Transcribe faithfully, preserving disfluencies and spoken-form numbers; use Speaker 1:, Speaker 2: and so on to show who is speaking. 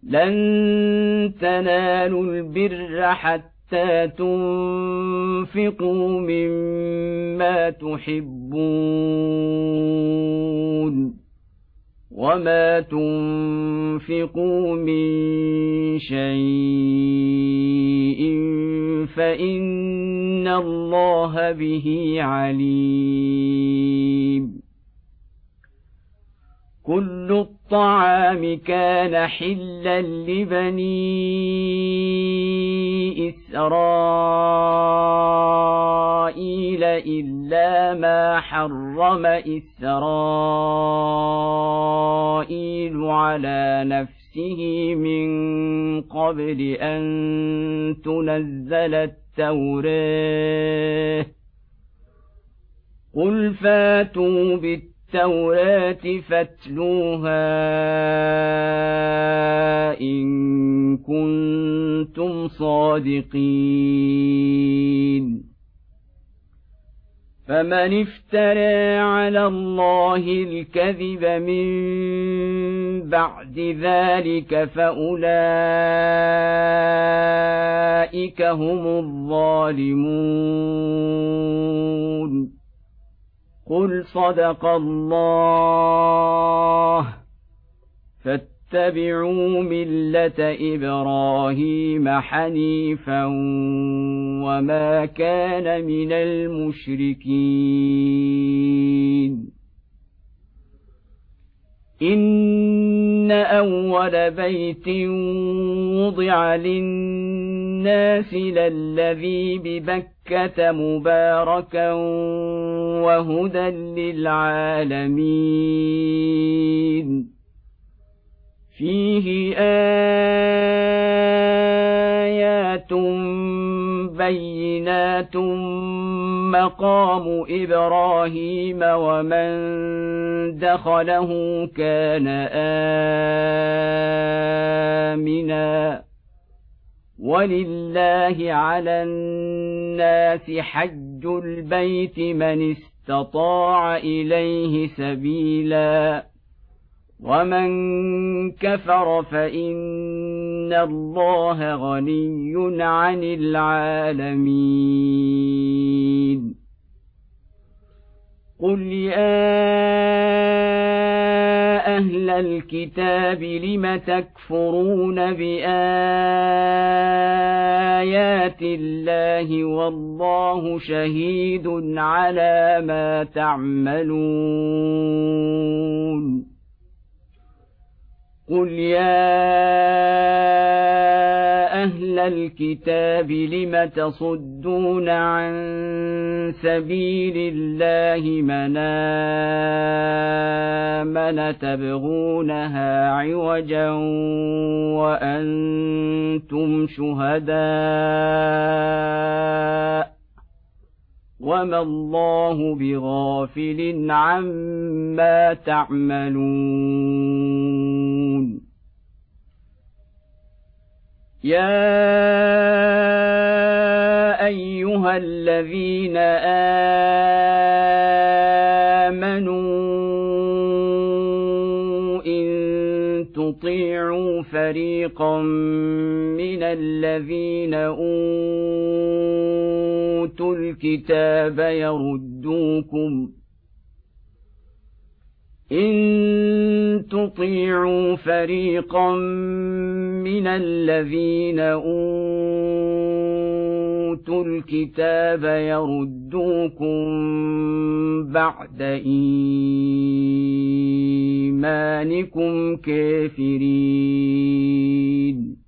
Speaker 1: لن تنالوا البر حتى تنفقوا مما تحبون وما تنفقوا من شيء فإن الله به عليم. كل الطعام كان حلا لبني إسرائيل إلا ما حرم إسرائيل على نفسه من قبل أن تنزل التوراة. قل فاتوا بالتوراة التوراة فاتلوها إن كنتم صادقين. فمن افترى على الله الكذب من بعد ذلك فأولئك هم الظالمون. قل صدق الله. فاتبعوا ملة إبراهيم حنيفا وما كان من المشركين. إن أول بيت وضع للناس للذي ببكة مباركا وهدى للعالمين. فيه آيات بينات مقام إبراهيم ومن دخله كان آمنا ولله على الناس حج البيت من استطاع إليه سبيلا ومن كفر فإن الله غني عن العالمين. قل يا أهل الكتاب لم تكفرون بآيات الله والله شهيد على ما تعملون. قل يا أهل الكتاب لم تصدون عن سبيل الله من آمن تبغونها عوجا وأنتم شهداء وما الله بغافل عما تعملون. يا أيها الذين آمنوا إن تطيعوا فريقا من الذين أوتوا الكتاب يردوكم إن تطيعوا فريقا من الذين أوتوا الكتاب يردوكم بعد إيمانكم كافرين.